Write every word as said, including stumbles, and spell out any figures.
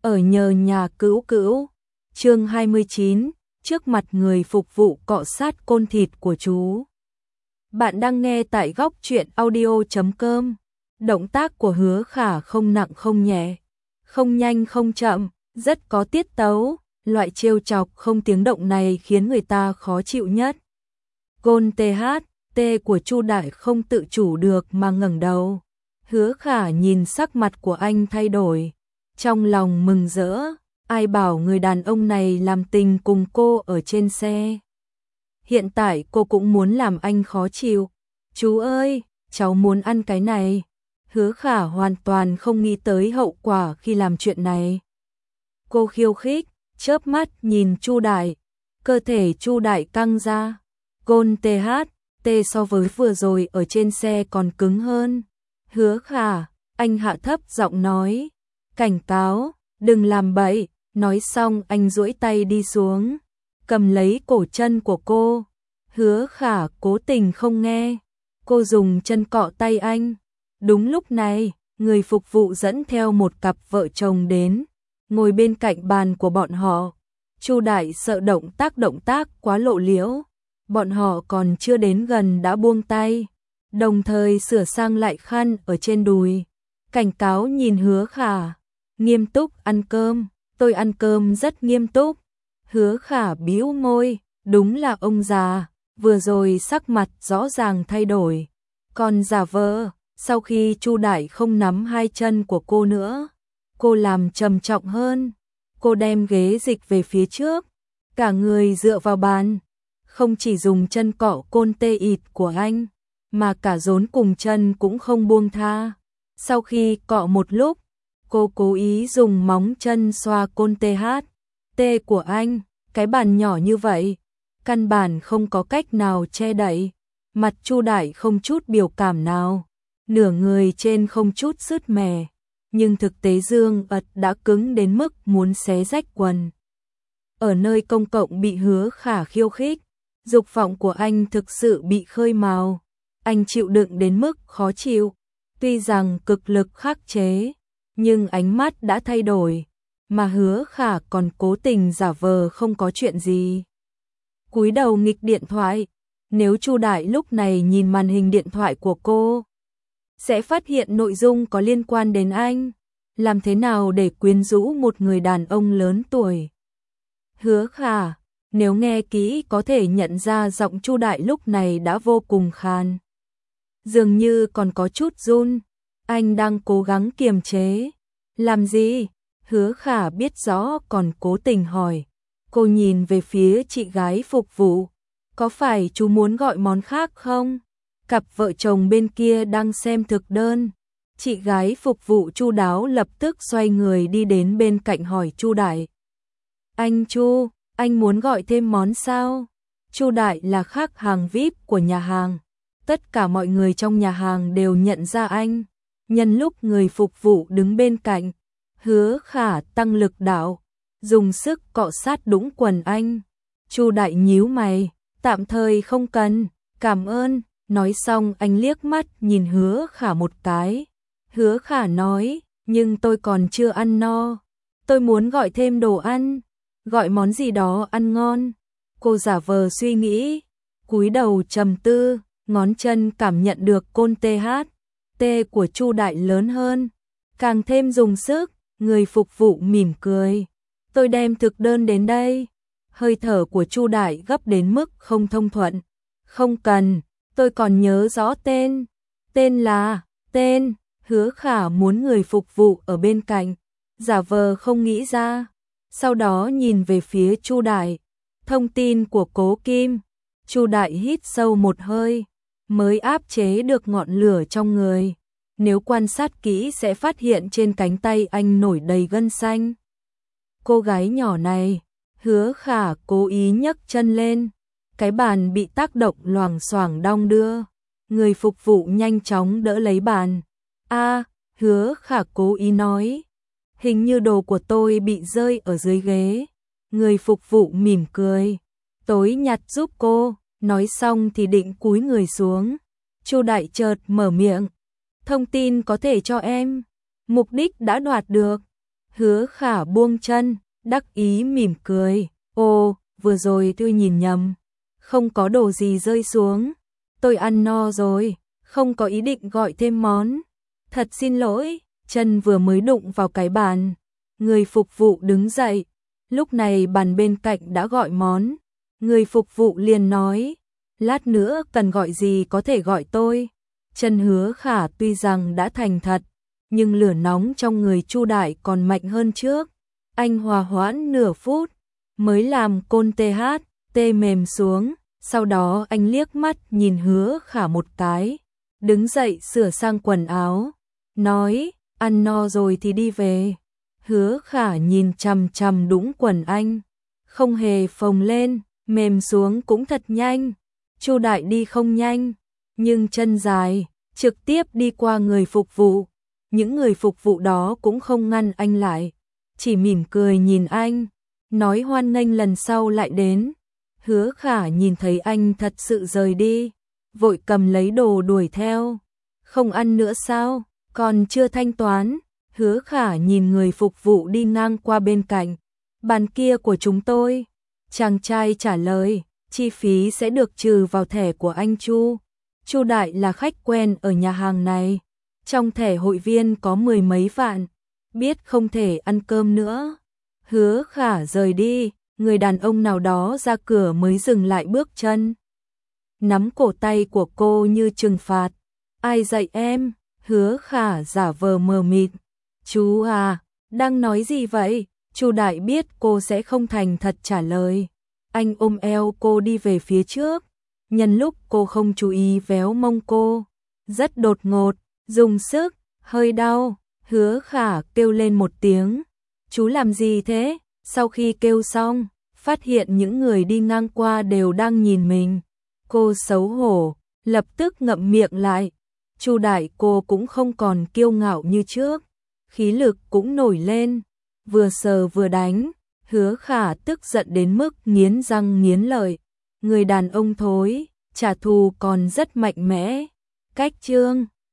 Ở nhờ nhà cữu cữu. Chương hai mươi chín, trước mặt người phục vụ cọ sát côn thịt của chú. Bạn đang nghe tại góc truyện audio chấm com. Động tác của Hứa Khả không nặng không nhẹ, không nhanh không chậm, rất có tiết tấu. Loại trêu chọc không tiếng động này khiến người ta khó chịu nhất. Gôn tê hát, tê của Chu Đại không tự chủ được mà ngẩng đầu. Hứa Khả nhìn sắc mặt của anh thay đổi, trong lòng mừng rỡ. Ai bảo người đàn ông này làm tình cùng cô ở trên xe. Hiện tại cô cũng muốn làm anh khó chịu. Chú ơi, cháu muốn ăn cái này. Hứa Khả hoàn toàn không nghĩ tới hậu quả khi làm chuyện này. Cô khiêu khích, chớp mắt nhìn Chu Đại. Cơ thể Chu Đại căng ra. Gôn tê hát, tê so với vừa rồi ở trên xe còn cứng hơn. Hứa Khả, anh hạ thấp giọng nói. Cảnh cáo, đừng làm bậy. Nói xong anh duỗi tay đi xuống, cầm lấy cổ chân của cô. Hứa Khả cố tình không nghe. Cô dùng chân cọ tay anh. Đúng lúc này, người phục vụ dẫn theo một cặp vợ chồng đến, ngồi bên cạnh bàn của bọn họ. Chu Đại sợ động tác động tác quá lộ liễu. Bọn họ còn chưa đến gần đã buông tay, đồng thời sửa sang lại khăn ở trên đùi. Cảnh cáo nhìn Hứa Khả, nghiêm túc ăn cơm. Tôi ăn cơm rất nghiêm túc. Hứa Khả bĩu môi, đúng là ông già, vừa rồi sắc mặt rõ ràng thay đổi. Còn giả vờ, sau khi Chu Đại không nắm hai chân của cô nữa, cô làm trầm trọng hơn. Cô đem ghế dịch về phía trước, cả người dựa vào bàn, không chỉ dùng chân cọ côn tê ịt của anh, mà cả rốn cùng chân cũng không buông tha. Sau khi cọ một lúc, cô cố ý dùng móng chân xoa côn tê hát, tê của anh. Cái bàn nhỏ như vậy, căn bản không có cách nào che đậy. Mặt Chu Đại không chút biểu cảm nào, nửa người trên không chút sứt mẻ, nhưng thực tế dương vật đã cứng đến mức muốn xé rách quần. Ở nơi công cộng bị Hứa Khả khiêu khích, dục vọng của anh thực sự bị khơi mào. Anh chịu đựng đến mức khó chịu, tuy rằng cực lực khắc chế, nhưng ánh mắt đã thay đổi, mà Hứa Khả còn cố tình giả vờ không có chuyện gì. Cúi đầu nghịch điện thoại. Nếu Chu Đại lúc này nhìn màn hình điện thoại của cô, sẽ phát hiện nội dung có liên quan đến anh. Làm thế nào để quyến rũ một người đàn ông lớn tuổi? Hứa Khả, nếu nghe kỹ có thể nhận ra giọng Chu Đại lúc này đã vô cùng khàn, dường như còn có chút run. Anh đang cố gắng kiềm chế. Làm gì? Hứa Khả biết rõ còn cố tình hỏi. Cô nhìn về phía chị gái phục vụ. Có phải chú muốn gọi món khác không? Cặp vợ chồng bên kia đang xem thực đơn. Chị gái phục vụ chu đáo lập tức xoay người đi đến bên cạnh hỏi Chu Đại. Anh Chu, anh muốn gọi thêm món sao? Chu Đại là khách hàng vi ai pi của nhà hàng. Tất cả mọi người trong nhà hàng đều nhận ra anh. Nhân lúc người phục vụ đứng bên cạnh, Hứa Khả tăng lực đạo, dùng sức cọ sát đũng quần anh. Chu Đại nhíu mày, tạm thời không cần, cảm ơn. Nói xong anh liếc mắt nhìn Hứa Khả một cái. Hứa Khả nói, nhưng tôi còn chưa ăn no, tôi muốn gọi thêm đồ ăn. Gọi món gì đó ăn ngon. Cô giả vờ suy nghĩ, cúi đầu trầm tư, ngón chân cảm nhận được côn tê hát, tê của Chu Đại lớn hơn, càng thêm dùng sức. Người phục vụ mỉm cười, tôi đem thực đơn đến đây. Hơi thở của Chu Đại gấp đến mức không thông thuận. Không cần, tôi còn nhớ rõ tên. Tên là, tên. Hứa Khả muốn người phục vụ ở bên cạnh giả vờ không nghĩ ra, sau đó nhìn về phía Chu Đại. Thông tin của Cố Kim. Chu Đại hít sâu một hơi, mới áp chế được ngọn lửa trong người. Nếu quan sát kỹ sẽ phát hiện trên cánh tay anh nổi đầy gân xanh. Cô gái nhỏ này. Hứa Khả cố ý nhấc chân lên. Cái bàn bị tác động loảng xoảng đong đưa. Người phục vụ nhanh chóng đỡ lấy bàn. A, Hứa Khả cố ý nói. Hình như đồ của tôi bị rơi ở dưới ghế. Người phục vụ mỉm cười. Tối nhặt giúp cô. Nói xong thì định cúi người xuống. Chu Đại chợt mở miệng. Thông tin có thể cho em. Mục đích đã đoạt được. Hứa Khả buông chân, đắc ý mỉm cười. Ô, vừa rồi tôi nhìn nhầm. Không có đồ gì rơi xuống. Tôi ăn no rồi, không có ý định gọi thêm món. Thật xin lỗi, chân vừa mới đụng vào cái bàn. Người phục vụ đứng dậy. Lúc này bàn bên cạnh đã gọi món. Người phục vụ liền nói, lát nữa cần gọi gì có thể gọi tôi. Chân Hứa Khả tuy rằng đã thành thật, nhưng lửa nóng trong người Chu Đại còn mạnh hơn trước. Anh hòa hoãn nửa phút, mới làm côn tê hát, tê mềm xuống. Sau đó anh liếc mắt nhìn Hứa Khả một cái, đứng dậy sửa sang quần áo, nói, ăn no rồi thì đi về. Hứa Khả nhìn chằm chằm đũng quần anh, không hề phồng lên, mềm xuống cũng thật nhanh. Chu Đại đi không nhanh, nhưng chân dài, trực tiếp đi qua người phục vụ. Những người phục vụ đó cũng không ngăn anh lại, chỉ mỉm cười nhìn anh, nói hoan nghênh lần sau lại đến. Hứa Khả nhìn thấy anh thật sự rời đi, vội cầm lấy đồ đuổi theo. Không ăn nữa sao? Còn chưa thanh toán. Hứa Khả nhìn người phục vụ đi ngang qua bên cạnh. Bàn kia của chúng tôi. Chàng trai trả lời, chi phí sẽ được trừ vào thẻ của anh Chu. Chu Đại là khách quen ở nhà hàng này. Trong thẻ hội viên có mười mấy vạn. Biết không thể ăn cơm nữa. Hứa Khả rời đi. Người đàn ông nào đó ra cửa mới dừng lại bước chân. Nắm cổ tay của cô như trừng phạt. Ai dạy em? Hứa Khả giả vờ mờ mịt. Chú à, đang nói gì vậy? Chu Đại biết cô sẽ không thành thật trả lời. Anh ôm eo cô đi về phía trước. Nhân lúc cô không chú ý véo mông cô. Rất đột ngột, dùng sức, hơi đau. Hứa Khả kêu lên một tiếng. Chú làm gì thế? Sau khi kêu xong, phát hiện những người đi ngang qua đều đang nhìn mình. Cô xấu hổ, lập tức ngậm miệng lại. Chu Đại cô cũng không còn kiêu ngạo như trước, khí lực cũng nổi lên, vừa sờ vừa đánh. Hứa Khả tức giận đến mức nghiến răng nghiến lợi. Người đàn ông thối, trả thù còn rất mạnh mẽ. Cách chương